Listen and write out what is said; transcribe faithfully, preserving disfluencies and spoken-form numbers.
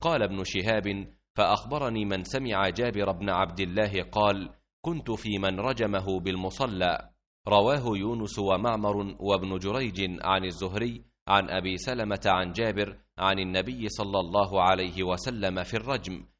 قال ابن شهاب: فأخبرني من سمع جابر بن عبد الله قال: كنت في من رجمه بالمصلى. رواه يونس ومعمر وابن جريج عن الزهري عن أبي سلمة عن جابر عن النبي صلى الله عليه وسلم في الرجم،